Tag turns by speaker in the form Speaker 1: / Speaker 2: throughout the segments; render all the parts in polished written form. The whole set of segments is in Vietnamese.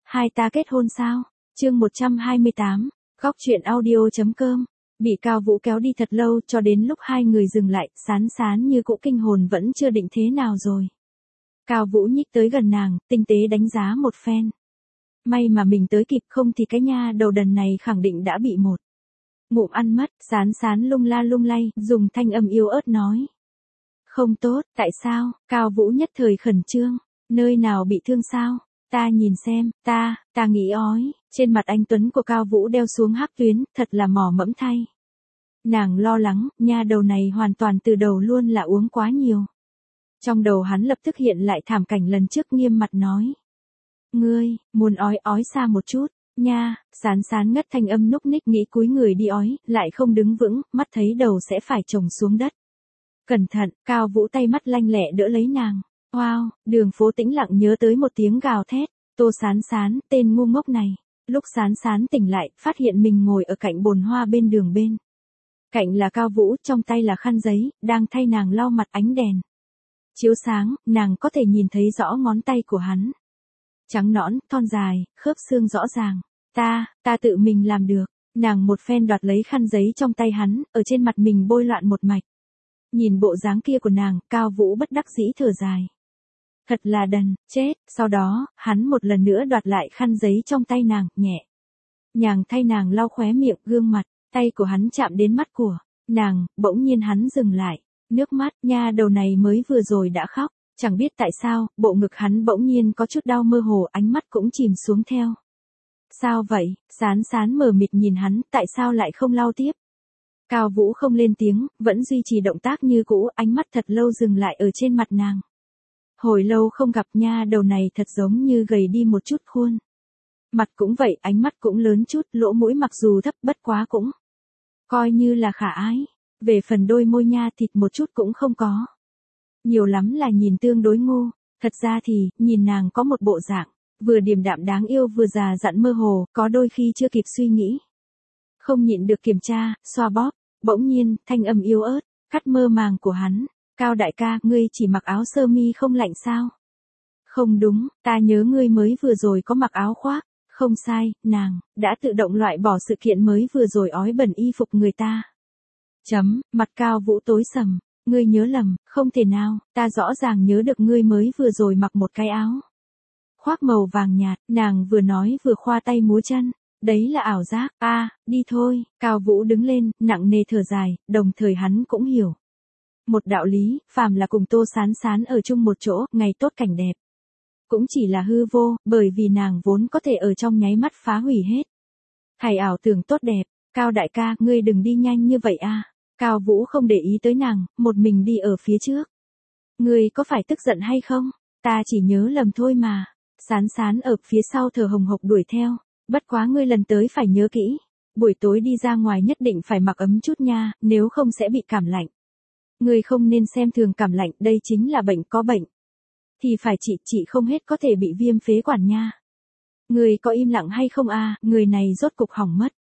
Speaker 1: Hai ta kết hôn sao? Chương 128, góc truyện audio.com. Bị Cao Vũ kéo đi thật lâu cho đến lúc hai người dừng lại, Sán Sán như cũ kinh hồn vẫn chưa định thế nào rồi. Cao Vũ nhích tới gần nàng, tinh tế đánh giá một phen. May mà mình tới kịp, không thì cái nha đầu đần này khẳng định đã bị một ngụm ăn mất. Sán Sán lung la lung lay, dùng thanh âm yếu ớt nói. Không tốt, tại sao? Cao Vũ nhất thời khẩn trương. Nơi nào bị thương sao? Ta nhìn xem, ta nghĩ ói. Trên mặt anh Tuấn của Cao Vũ đeo xuống hắc tuyến, thật là mỏ mẫm thay. Nàng lo lắng, nha đầu này hoàn toàn từ đầu luôn là uống quá nhiều. Trong đầu hắn lập tức hiện lại thảm cảnh lần trước, nghiêm mặt nói. Ngươi, muốn ói xa một chút, nha. Sán Sán ngất thanh âm núc ních, nghĩ cúi người đi ói, lại không đứng vững, mắt thấy đầu sẽ phải chồng xuống đất. Cẩn thận, Cao Vũ tay mắt lanh lẹ đỡ lấy nàng. Wow, đường phố tĩnh lặng, nhớ tới một tiếng gào thét. Tô Sán Sán, tên ngu ngốc này. Lúc Sán Sán tỉnh lại, phát hiện mình ngồi ở cạnh bồn hoa bên đường bên. Cạnh là Cao Vũ, trong tay là khăn giấy, đang thay nàng lau mặt. Ánh đèn chiếu sáng, nàng có thể nhìn thấy rõ ngón tay của hắn. Trắng nõn, thon dài, khớp xương rõ ràng. Ta tự mình làm được. Nàng một phen đoạt lấy khăn giấy trong tay hắn, ở trên mặt mình bôi loạn một mạch. Nhìn bộ dáng kia của nàng, Cao Vũ bất đắc dĩ thở dài. Thật là đần, chết. Sau đó, hắn một lần nữa đoạt lại khăn giấy trong tay nàng, nhẹ nhàng thay nàng lau khóe miệng, gương mặt. Tay của hắn chạm đến mắt của nàng, bỗng nhiên hắn dừng lại. Nước mắt, nha đầu này mới vừa rồi đã khóc. Chẳng biết tại sao, bộ ngực hắn bỗng nhiên có chút đau mơ hồ, ánh mắt cũng chìm xuống theo. Sao vậy? Sán Sán mờ mịt nhìn hắn, tại sao lại không lau tiếp? Cao Vũ không lên tiếng, vẫn duy trì động tác như cũ, ánh mắt thật lâu dừng lại ở trên mặt nàng. Hồi lâu không gặp, nha đầu này thật giống như gầy đi một chút khuôn. Mặt cũng vậy, ánh mắt cũng lớn chút, lỗ mũi mặc dù thấp bất quá cũng coi như là khả ái. Về phần đôi môi nha thịt một chút cũng không có. Nhiều lắm là nhìn tương đối ngu. Thật ra thì, nhìn nàng có một bộ dạng, vừa điềm đạm đáng yêu vừa già dặn mơ hồ, có đôi khi chưa kịp suy nghĩ. Không nhịn được kiểm tra, xoa bóp, bỗng nhiên, thanh âm yếu ớt, cắt mơ màng của hắn. Cao đại ca, ngươi chỉ mặc áo sơ mi không lạnh sao? Không đúng, ta nhớ ngươi mới vừa rồi có mặc áo khoác. Không sai, nàng đã tự động loại bỏ sự kiện mới vừa rồi ói bẩn y phục người ta. Mặt Cao Vũ tối sầm. Ngươi nhớ lầm, không thể nào, ta rõ ràng nhớ được ngươi mới vừa rồi mặc một cái áo khoác màu vàng nhạt. Nàng vừa nói vừa khoa tay múa chân. Đấy là ảo giác. Đi thôi. Cao Vũ đứng lên, nặng nề thở dài, đồng thời hắn cũng hiểu một đạo lý, phàm là cùng Tô Sán Sán ở chung một chỗ, ngày tốt cảnh đẹp cũng chỉ là hư vô, bởi vì nàng vốn có thể ở trong nháy mắt phá hủy hết thảy ảo tưởng tốt đẹp. Cao đại ca, ngươi đừng đi nhanh như vậy a. Cao Vũ không để ý tới nàng, một mình đi ở phía trước. Ngươi có phải tức giận hay không? Ta chỉ nhớ lầm thôi mà. Sán Sán ở phía sau thở hồng hộc đuổi theo. Bất quá ngươi lần tới phải nhớ kỹ. Buổi tối đi ra ngoài nhất định phải mặc ấm chút nha, nếu không sẽ bị cảm lạnh. Ngươi không nên xem thường cảm lạnh, đây chính là bệnh, có bệnh thì phải trị không hết có thể bị viêm phế quản nha. Ngươi có im lặng hay không a? Người này rốt cục hỏng mất.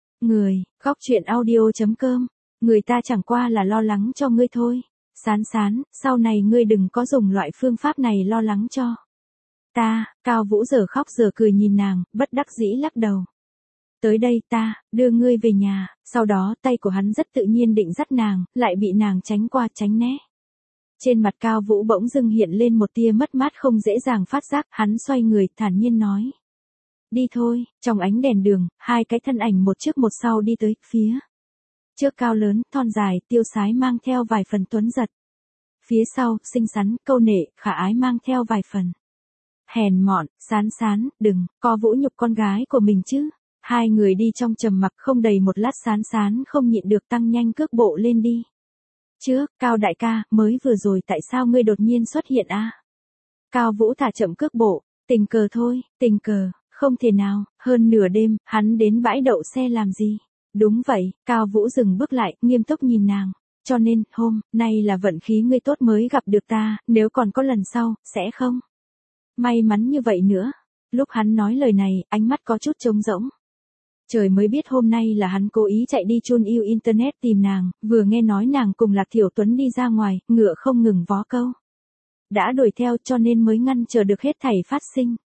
Speaker 1: Góc truyện audio.com. Người ta chẳng qua là lo lắng cho ngươi thôi. Sán Sán, sau này ngươi đừng có dùng loại phương pháp này lo lắng cho ta. Cao Vũ giờ khóc giờ cười nhìn nàng, bất đắc dĩ lắc đầu. Tới đây, ta đưa ngươi về nhà. Sau đó tay của hắn rất tự nhiên định dắt nàng, lại bị nàng tránh qua tránh né. Trên mặt Cao Vũ bỗng dưng hiện lên một tia mất mát không dễ dàng phát giác, hắn xoay người, thản nhiên nói. Đi thôi. Trong ánh đèn đường, hai cái thân ảnh một trước một sau đi tới, phía trước cao lớn, thon dài, tiêu sái mang theo vài phần tuấn giật. Phía sau, xinh xắn, câu nệ, khả ái mang theo vài phần hèn mọn. Sán Sán, đừng có vũ nhục con gái của mình chứ. Hai người đi trong trầm mặc không đầy một lát, Sán Sán không nhịn được tăng nhanh cước bộ lên đi. Trước, Cao đại ca, mới vừa rồi tại sao ngươi đột nhiên xuất hiện a? Cao Vũ thả chậm cước bộ, tình cờ thôi, tình cờ, không thể nào, hơn nửa đêm, hắn đến bãi đậu xe làm gì? Đúng vậy. Cao Vũ dừng bước lại, nghiêm túc nhìn nàng. Cho nên, hôm nay là vận khí ngươi tốt mới gặp được ta, nếu còn có lần sau, sẽ không may mắn như vậy nữa. Lúc hắn nói lời này, ánh mắt có chút trống rỗng. Trời mới biết hôm nay là hắn cố ý chạy đi chun yêu internet tìm nàng, vừa nghe nói nàng cùng Lạc Thiểu Tuấn đi ra ngoài, ngựa không ngừng vó câu đã đuổi theo, cho nên mới ngăn chờ được hết thảy phát sinh.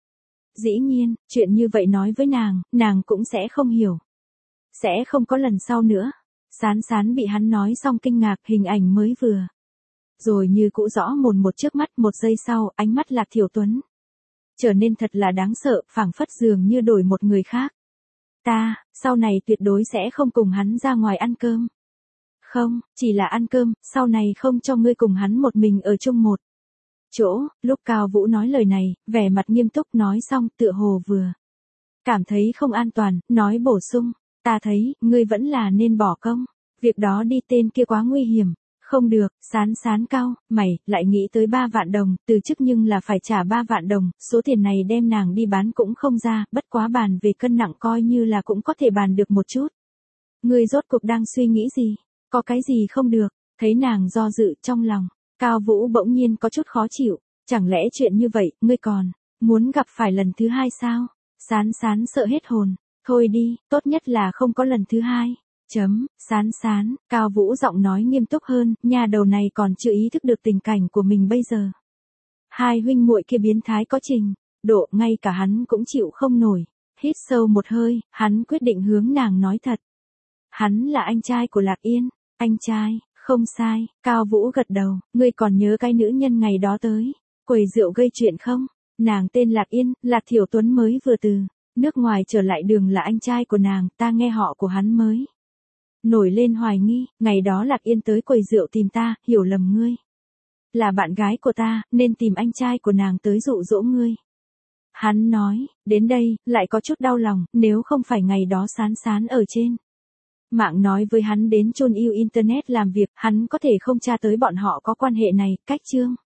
Speaker 1: Dĩ nhiên, chuyện như vậy nói với nàng cũng sẽ không hiểu. Sẽ không có lần sau nữa. Sán Sán bị hắn nói xong kinh ngạc, hình ảnh mới vừa rồi như cũ rõ mồn một trước mắt, một giây sau, ánh mắt Lạc Thiểu Tuấn trở nên thật là đáng sợ, phảng phất dường như đổi một người khác. Ta, sau này tuyệt đối sẽ không cùng hắn ra ngoài ăn cơm. Không, chỉ là ăn cơm, sau này không cho ngươi cùng hắn một mình ở chung một chỗ. Lúc Cao Vũ nói lời này, vẻ mặt nghiêm túc nói xong tựa hồ vừa cảm thấy không an toàn, nói bổ sung, ta thấy, ngươi vẫn là nên bỏ công. Việc đó đi, tên kia quá nguy hiểm. Không được, Sán Sán cau mày, lại nghĩ tới 3 vạn đồng, từ chức nhưng là phải trả 3 vạn đồng, số tiền này đem nàng đi bán cũng không ra, bất quá bàn về cân nặng coi như là cũng có thể bàn được một chút. Ngươi rốt cuộc đang suy nghĩ gì? Có cái gì không được? Thấy nàng do dự trong lòng, Cao Vũ bỗng nhiên có chút khó chịu, chẳng lẽ chuyện như vậy, ngươi còn muốn gặp phải lần thứ 2 sao? Sán Sán sợ hết hồn, thôi đi, tốt nhất là không có lần thứ 2. Sán Sán, Cao Vũ giọng nói nghiêm túc hơn, nhà đầu này còn chưa ý thức được tình cảnh của mình bây giờ. Hai huynh muội kia biến thái có trình độ, ngay cả hắn cũng chịu không nổi. Hít sâu một hơi, hắn quyết định hướng nàng nói thật. Hắn là anh trai của Lạc Yên. Anh trai, không sai, Cao Vũ gật đầu, ngươi còn nhớ cái nữ nhân ngày đó tới quầy rượu gây chuyện không? Nàng tên Lạc Yên, Lạc Thiểu Tuấn mới vừa từ nước ngoài trở lại, đường là anh trai của nàng, ta nghe họ của hắn mới nổi lên hoài nghi, ngày đó Lạc Yên tới quầy rượu tìm ta, hiểu lầm ngươi là bạn gái của ta, nên tìm anh trai của nàng tới dụ dỗ ngươi. Hắn nói, đến đây, lại có chút đau lòng, nếu không phải ngày đó Sán Sán ở trên mạng nói với hắn đến chôn yêu internet làm việc, hắn có thể không tra tới bọn họ có quan hệ này. Cách chương